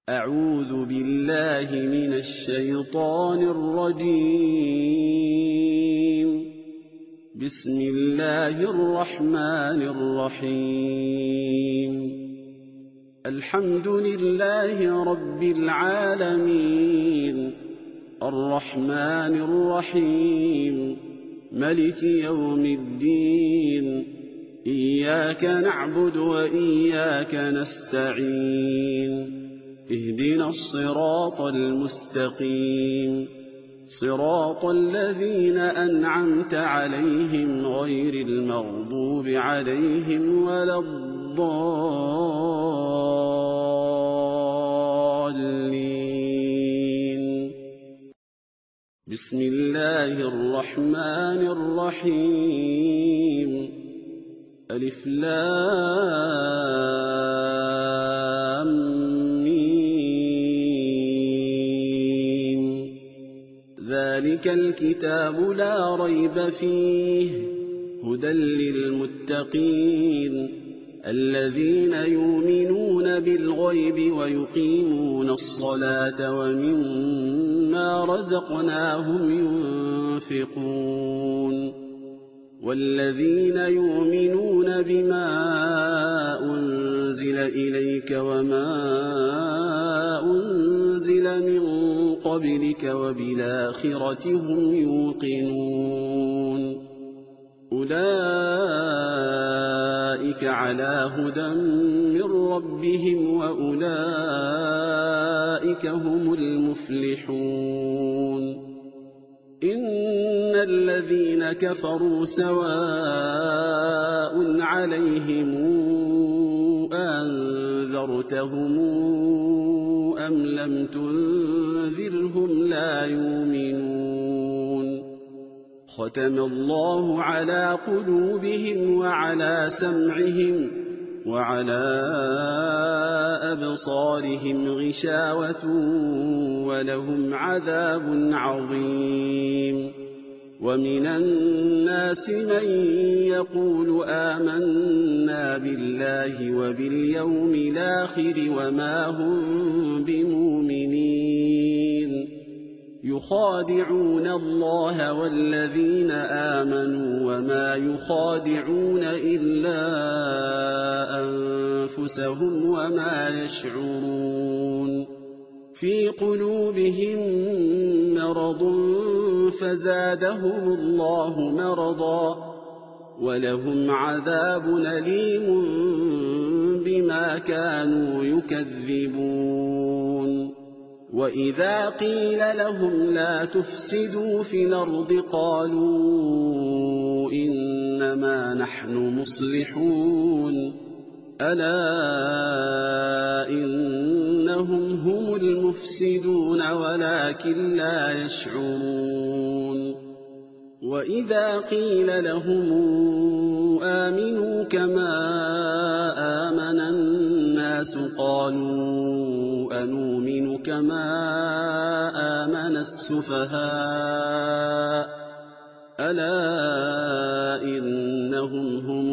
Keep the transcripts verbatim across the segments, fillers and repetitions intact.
أعوذ بالله من الشيطان الرجيم. بسم الله الرحمن الرحيم. الحمد لله رب العالمين، الرحمن الرحيم، ملك يوم الدين. إياك نعبد وإياك نستعين. اهدنا الصراط المستقيم، صراط الذين أنعمت عليهم غير المغضوب عليهم ولا الضالين. بسم الله الرحمن الرحيم. ألف لام ذلك الكتاب لا ريب فيه هدى للمتقين الذين يؤمنون بالغيب ويقيمون الصلاة ومما رزقناهم ينفقون والذين يؤمنون بما أنزل إليك وما أنزل من قبلك وبالآخرة هم يوقنون أولئك على هدى من ربهم وأولئك هم المفلحون. إن الذين كفروا سواء عليهم أنذرتهم أم لم تنذرهم لا يؤمنون. ختم الله على قلوبهم وعلى سمعهم وعلى أبصارهم غشاوة ولهم عذاب عظيم. ومن الناس من يقول آمنا بالله وباليوم الآخر وما هم بمؤمنين. يخادعون الله والذين آمنوا وما يخادعون إلا أنفسهم وما يشعرون. في قلوبهم مرض فزادهم الله مرضا ولهم عذاب أليم بما كانوا يكذبون. وإذا قيل لهم لا تفسدوا في الأرض قالوا إنما نحن مصلحون ألا إنهم هم المفسدون ولكن لا يشعرون. وإذا قيل لهم آمنوا كما آمن الناس قالوا أنؤمن كما آمن السفهاء ألا إنهم هم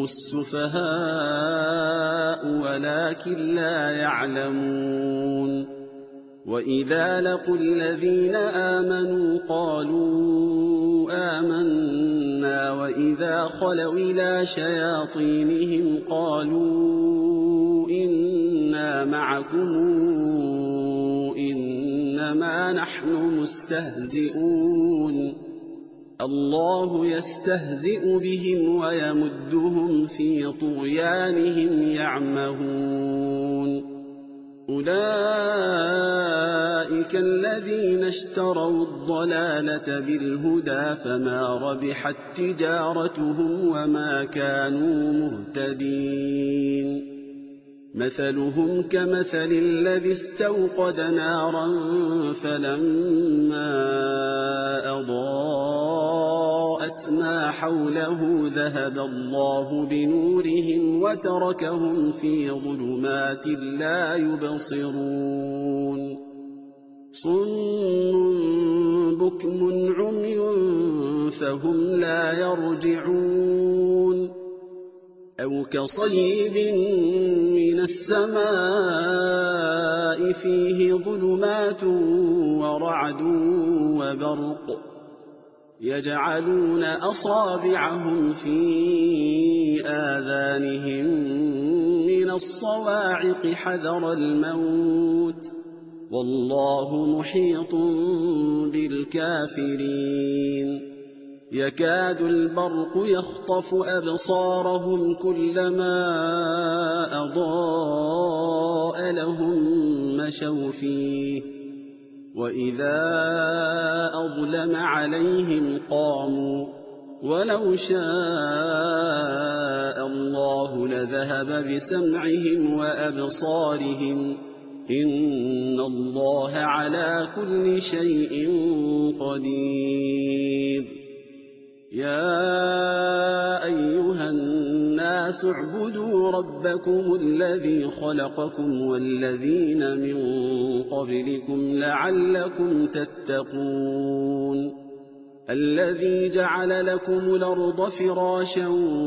السفهاء ولكن لا يعلمون. وإذا لقوا الذين آمنوا قالوا آمنا وإذا خلوا إلى شياطينهم قالوا إنا معكم إنما نحن مستهزئون. الله يستهزئ بهم ويمدهم في طغيانهم يعمهون. أولئك الذين اشتروا الضلالة بالهدى فما ربحت تجارتهم وما كانوا مهتدين. مثلهم كمثل الذي استوقد نارا فلما أضاءت ما حوله ذهب الله بنورهم وتركهم في ظلمات لا يبصرون. صم بكم عمي فهم لا يرجعون. أو كصيب من السماء فيه ظلمات ورعد وبرق يجعلون أصابعهم في آذانهم من الصواعق حذر الموت والله محيط بالكافرين يكاد البرق يخطف أبصارهم كلما أضاء لهم مشوا فيه وإذا أظلم عليهم قاموا ولو شاء الله لذهب بسمعهم وأبصارهم إن الله على كل شيء قدير يا أيها الناس اعبدوا ربكم الذي خلقكم والذين من قبلكم لعلكم تتقون الذي جعل لكم الأرض فراشا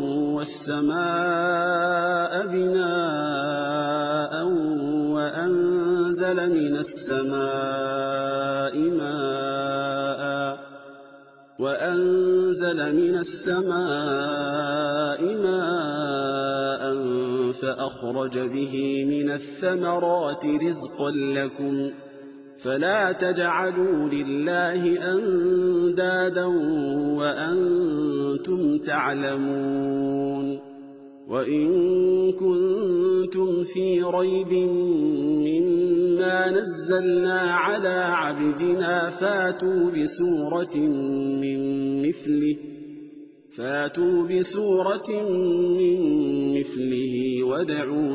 والسماء بناء وأنزل من السماء ماء وأنزل من السماء ماء فأخرج به من الثمرات رزقا لكم فلا تجعلوا لله أندادا وأنتم تعلمون وإن كنتم في ريب مما نزلنا على عبدنا فاتوا بسورة من مثله فاتوا بسورة من مثله وادعوا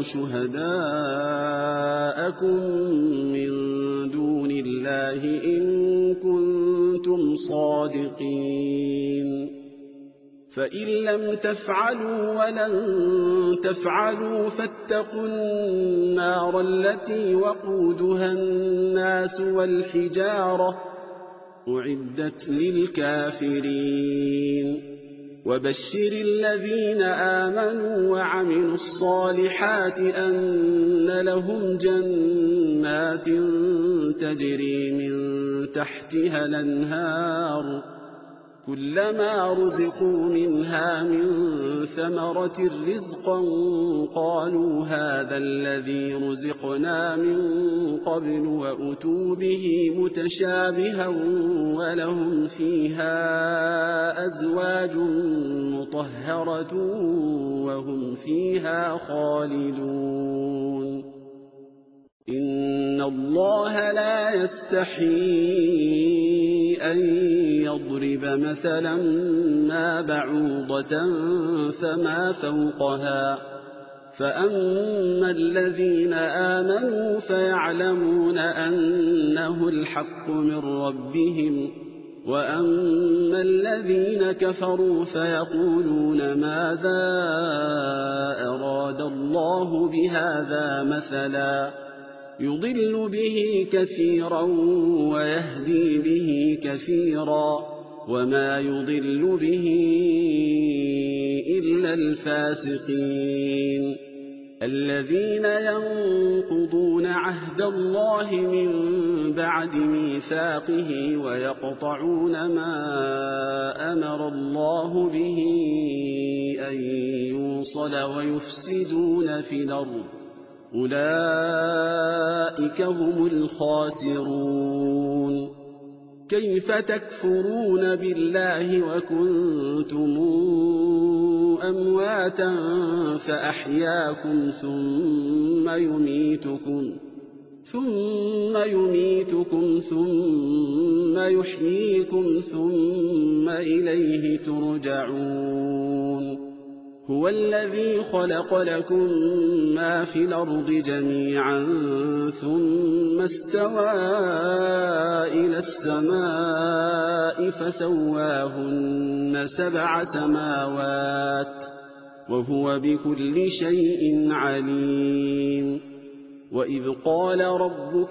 شهداءكم من دون الله إن كنتم صادقين فإن لم تفعلوا ولن تفعلوا فاتقوا النار التي وقودها الناس والحجارة أعدت للكافرين وبشر الذين آمنوا وعملوا الصالحات أن لهم جنات تجري من تحتها الأنهار كلما رزقوا منها من ثمرة رزقا قالوا هذا الذي رزقنا من قبل وأتوا به متشابها ولهم فيها أزواج مطهرة وهم فيها خالدون إن الله لا يستحيي أن يضرب مثلا ما بعوضة فما فوقها فأما الذين آمنوا فيعلمون أنه الحق من ربهم وأما الذين كفروا فيقولون ماذا أراد الله بهذا مثلا يضل به كثيرا ويهدي به كثيرا وما يضل به إلا الفاسقين الذين ينقضون عهد الله من بعد ميثاقه ويقطعون ما أمر الله به أن يوصل ويفسدون في الأرض أولئك هم الخاسرون كيف تكفرون بالله وكنتم أمواتا فأحياكم ثم يميتكم ثم يميتكم ثم يحييكم ثم إليه ترجعون هو الذي خلق لكم ما في الأرض جميعا ثم استوى إلى السماء فسواهن سبع سماوات وهو بكل شيء عليم وإذ قال ربك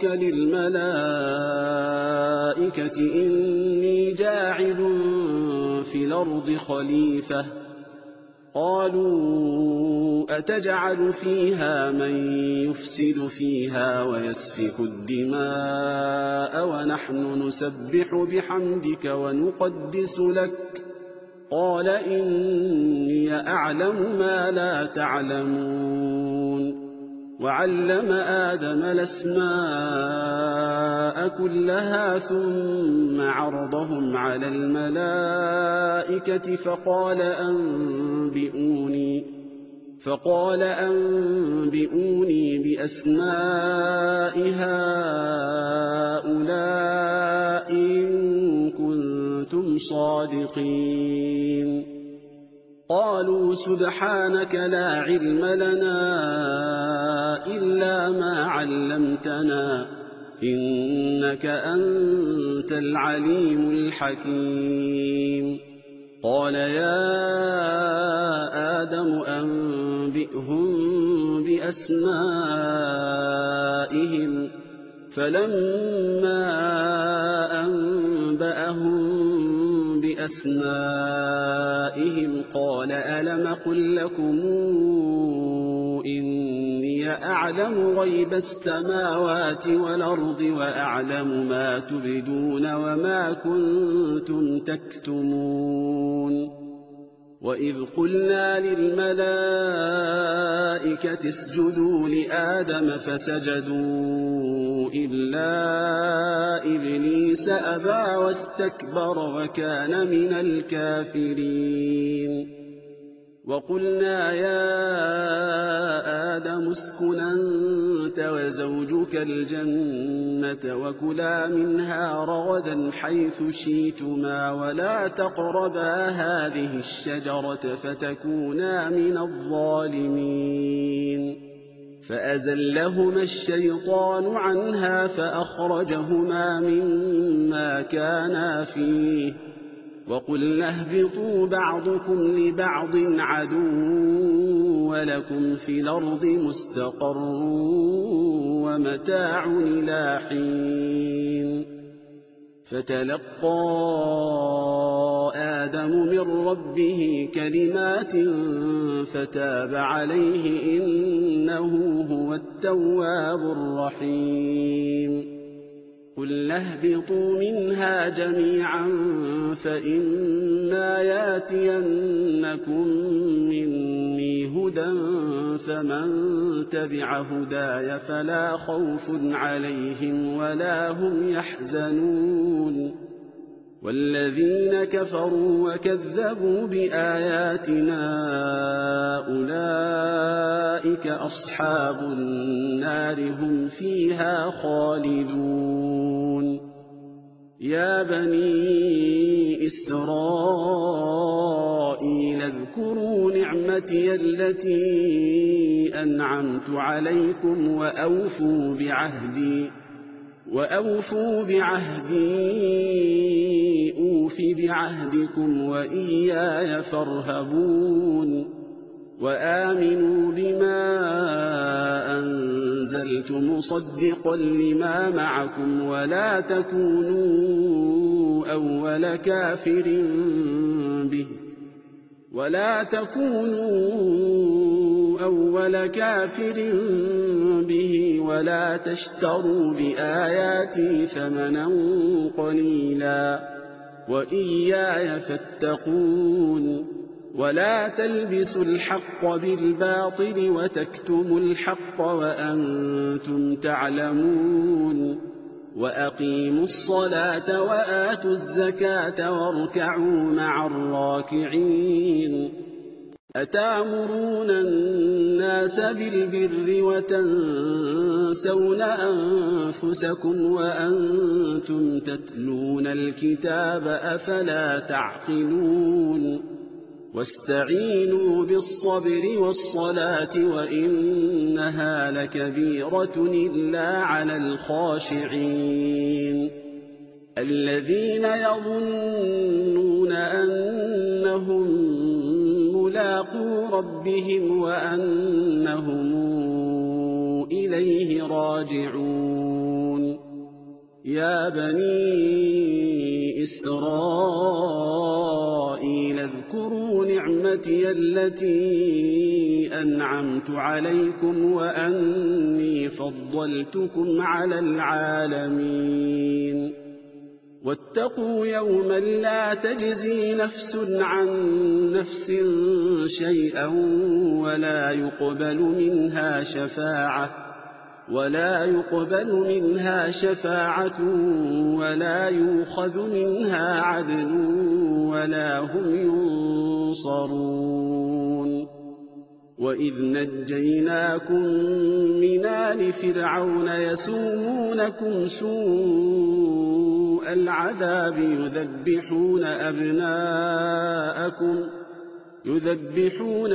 للملائكة إني جاعل في الأرض خليفة قالوا أتجعل فيها من يفسد فيها ويسفك الدماء ونحن نسبح بحمدك ونقدس لك قال إني أعلم ما لا تعلمون وعلم آدم الأسماء كلها ثم عرضهم على الملائكة فقال أنبئوني فقال أنبئوني بأسماء هؤلاء إن كنتم صادقين قالوا سبحانك لا علم لنا إلا ما علمتنا إنك أنت العليم الحكيم قال يا آدم أنبئهم بأسمائهم فلما أنبأهم بأسمائهم قال ألم قل لكم إني أعلم غيب السماوات والأرض وأعلم ما تبدون وما كنتم تكتمون وإذ قلنا للملائكة اسجدوا لآدم فسجدوا إلا إبليس أبى واستكبر وكان من الكافرين وقلنا يا آدم اسكن أنت وزوجك الجنة وكلا منها رغدا حيث شئتما ولا تقربا هذه الشجرة فتكونا من الظالمين فأزلهما الشيطان عنها فأخرجهما مما كانا فيه وقلنا اهبطوا بعضكم لبعض عدو ولكم في الأرض مستقر ومتاع إلى حين فتلقى آدم من ربه كلمات فتاب عليه إنه هو التواب الرحيم قلنا اهبطوا منها جميعا فإما ياتينكم مني هدى فمن تبع هداي فلا خوف عليهم ولا هم يحزنون والذين كفروا وكذبوا بآياتنا أولئك أصحاب النار هم فيها خالدون يا بني إسرائيل اذكروا نعمتي التي أنعمت عليكم وأوفوا بعهدي وأوفوا بعهدي أوف بعهدكم وإياي فارهبون وآمنوا بما أنزلت مصدقا لما معكم ولا تكونوا أول كافر به ولا تكونوا أول كافر به ولا تشتروا بآياتي ثمنا قليلا وإياي فاتقون ولا تلبسوا الحق بالباطل وتكتموا الحق وأنتم تعلمون وأقيموا الصلاة وآتوا الزكاة واركعوا مع الراكعين أتأمرون الناس بالبر وتنسون أنفسكم وأنتم تتلون الكتاب أفلا تعقلون واستعينوا بالصبر والصلاة وإنها لكبيرة إلا على الخاشعين الذين يظنون أنهم ملاقو ربهم وأنهم إليه راجعون يا بني إسرائيل اذكروا نعمتي التي أنعمت عليكم وأني فضلتكم على العالمين واتقوا يوما لا تجزي نفس عن نفس شيئا ولا يقبل منها شفاعة ولا يقبل منها شفاعة ولا يؤخذ منها عدل ولا هم ينصرون وإذ نجيناكم من آل فرعون يسومونكم سوء العذاب يذبحون أبناءكم يذبحون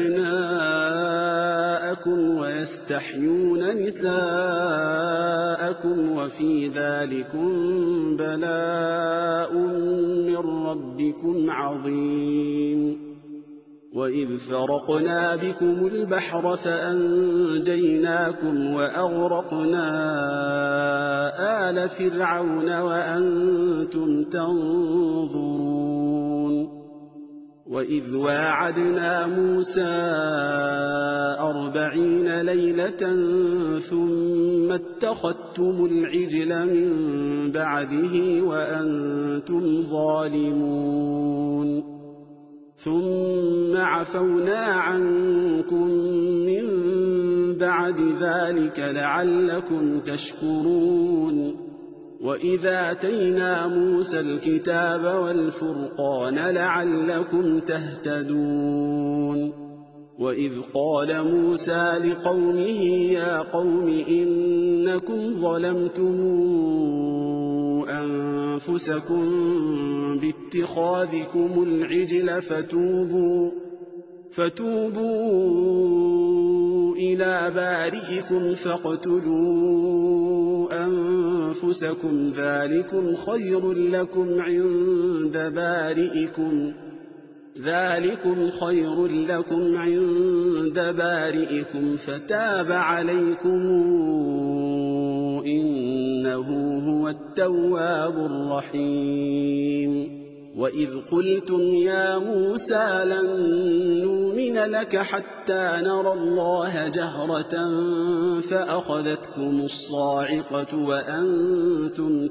أبناءكم ويستحيون نساءكم وفي ذلكم بلاء من ربكم عظيم وإذ فرقنا بكم البحر فأنجيناكم وأغرقنا آل فرعون وأنتم تنظرون وإذ واعدنا موسى أربعين ليلة ثم اتخذتم العجل من بعده وأنتم ظالمون ثم عفونا عنكم من بعد ذلك لعلكم تشكرون وإذا آتينا موسى الكتاب والفرقان لعلكم تهتدون وإذ قال موسى لقومه يا قوم إنكم ظلمتم أنفسكم باتخاذكم العجل فتوبوا فتوبوا إلى بارئكم فاقتلوا أنفسكم ذلكم خير لكم عند بارئكم ذلكم خير لكم عند بارئكم فتاب عليكم إنه هو التواب الرحيم وإذ قلتم يا موسى لن نؤمن لك حتى نرى الله جهرة فأخذتكم الصاعقة وأنتم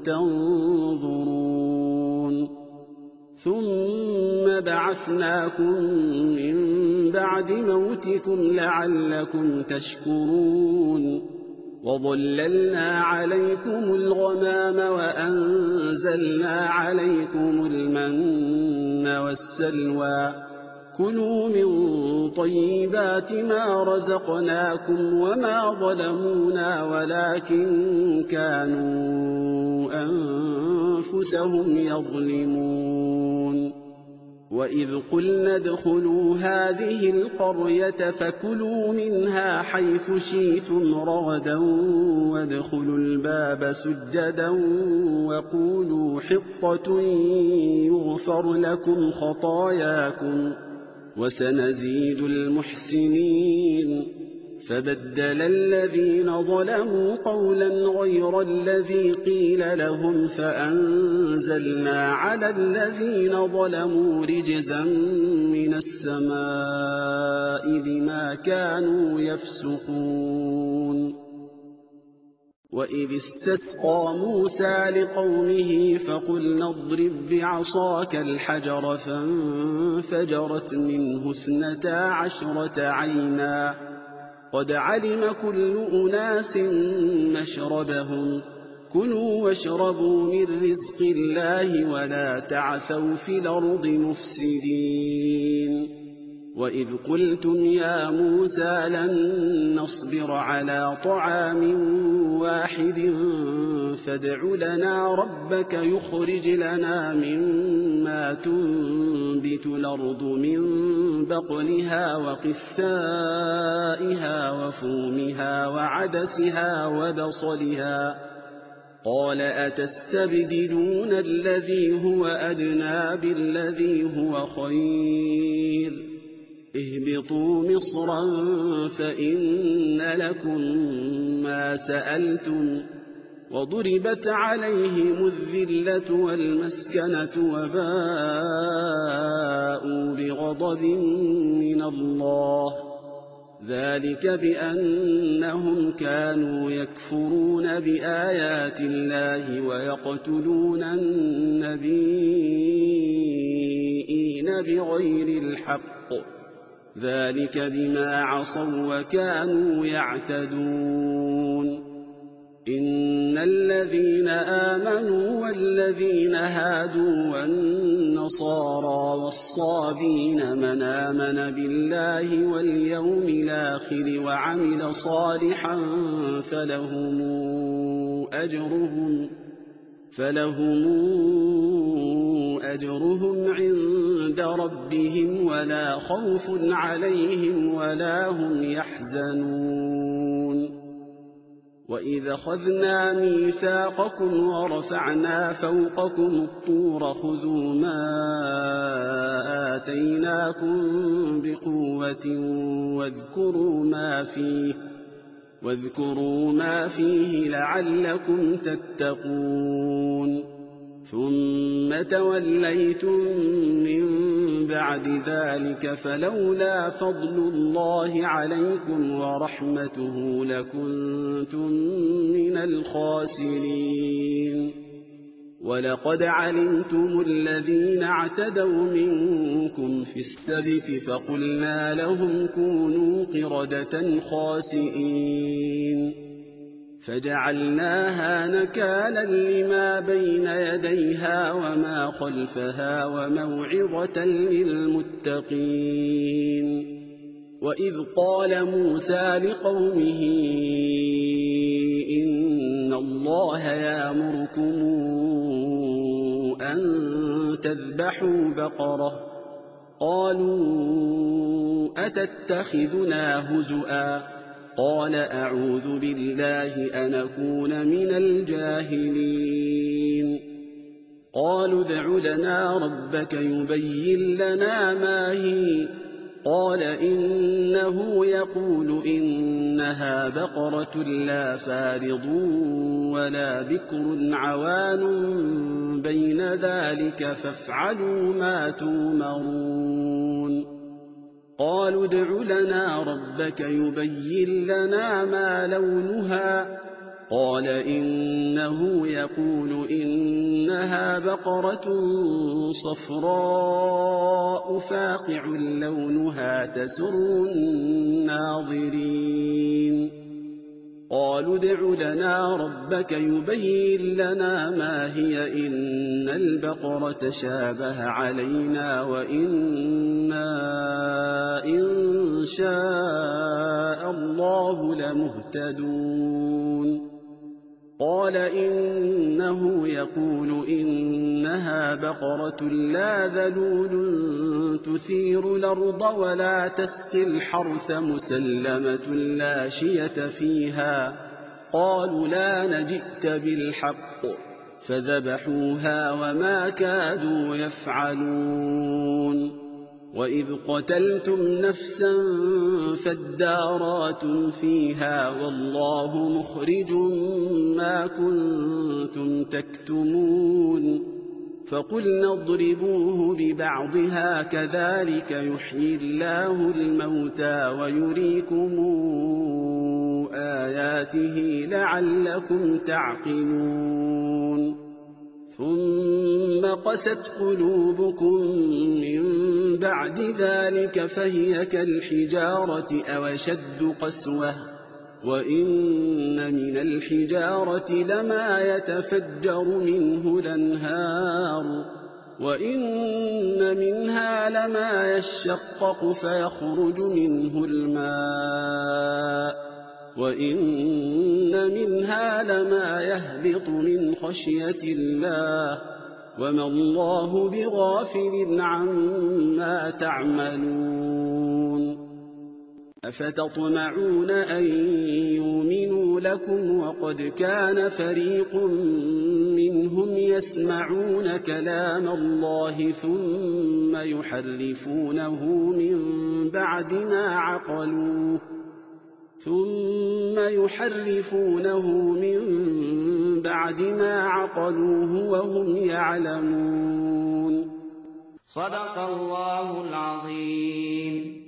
تنظرون ثم بعثناكم من بعد موتكم لعلكم تشكرون وظللنا عليكم الغمام وأنزلنا عليكم المن والسلوى كلوا من طيبات ما رزقناكم وما ظلمونا ولكن كانوا أنفسهم يظلمون وإذ قلنا ادخلوا هذه القرية فكلوا منها حيث شئتم رغدا وادخلوا الباب سجدا وقولوا حطة يغفر لكم خطاياكم وسنزيد المحسنين فبدل الذين ظلموا قولا غير الذي قيل لهم فأنزلنا على الذين ظلموا رجزا من السماء بما كانوا يفسقون وإذ استسقى موسى لقومه فقلنا اضرب بعصاك الحجر فانفجرت منه اثنتا عشرة عينا قد علم كل أناس مشربهم كلوا واشربوا من رزق الله ولا تعثوا في الأرض مفسدين وإذ قلتم يا موسى لن نصبر على طعام واحد فادع لنا ربك يخرج لنا مما تنبت الأرض من بقلها وقثائها وفومها وعدسها وبصلها قال أتستبدلون الذي هو أدنى بالذي هو خير اهبطوا مصرا فإن لكم ما سألتم وضربت عليهم الذلة والمسكنة وباءوا بغضب من الله ذلك بأنهم كانوا يكفرون بآيات الله ويقتلون النبيين بغير الحق ذلك بما عصوا وكانوا يعتدون إن الذين آمنوا والذين هادوا والنصارى والصابين من آمن بالله واليوم الآخر وعمل صالحا فلهم أجرهم فلهم أجرهم عند ربهم ولا خوف عليهم ولا هم يحزنون وإذ أخذنا ميثاقكم ورفعنا فوقكم الطور خذوا ما آتيناكم بقوة واذكروا ما فيه واذكروا ما فيه لعلكم تتقون ثم توليتم من بعد ذلك فلولا فضل الله عليكم ورحمته لكنتم من الخاسرين ولقد علمتم الذين اعتدوا منكم في السبت فقلنا لهم كونوا قردة خاسئين فجعلناها نكالا لما بين يديها وما خلفها وموعظة للمتقين وإذ قال موسى لقومه إن الله يأمركم أن تذبحوا بقرة قالوا أتتخذنا هزؤا قال أعوذ بالله أن أكون من الجاهلين قالوا ادع لنا ربك يبين لنا ما هي قال إنه يقول إنها بقرة لا فارض ولا بكر عوان بين ذلك فافعلوا ما تؤمرون قالوا ادع لنا ربك يبين لنا ما لونها قال إنه يقول إنها بقرة صفراء فاقع لونها تسر الناظرين قالوا ادع لنا ربك يبين لنا ما هي إن البقرة شابه علينا وإنا إن شاء الله لمهتدون قال إنه يقول إنها بقرة لا ذلول تثير الأرض ولا تسقي الحرث مسلمة لا شية فيها قالوا لا نجئت بالحق فذبحوها وما كادوا يفعلون وإذ قتلتم نفسا فادارأتم فيها والله مخرج ما كنتم تكتمون فقلنا اضربوه ببعضها كذلك يحيي الله الموتى ويريكم آياته لعلكم تعقلون ثم قست قلوبكم من بعد ذلك فهي كالحجارة أو أشد قسوة وإن من الحجارة لما يتفجر منه الأنهار وإن منها لما يشقق فيخرج منه الماء وإن منها لما يهبط من خشية الله وما الله بغافل عما تعملون أفتطمعون أن يؤمنوا لكم وقد كان فريق منهم يسمعون كلام الله ثم يحرفونه من بعد ما عقلوه ثم يحرفونه من بعد ما عقلوه وهم يعلمون. صدق الله العظيم.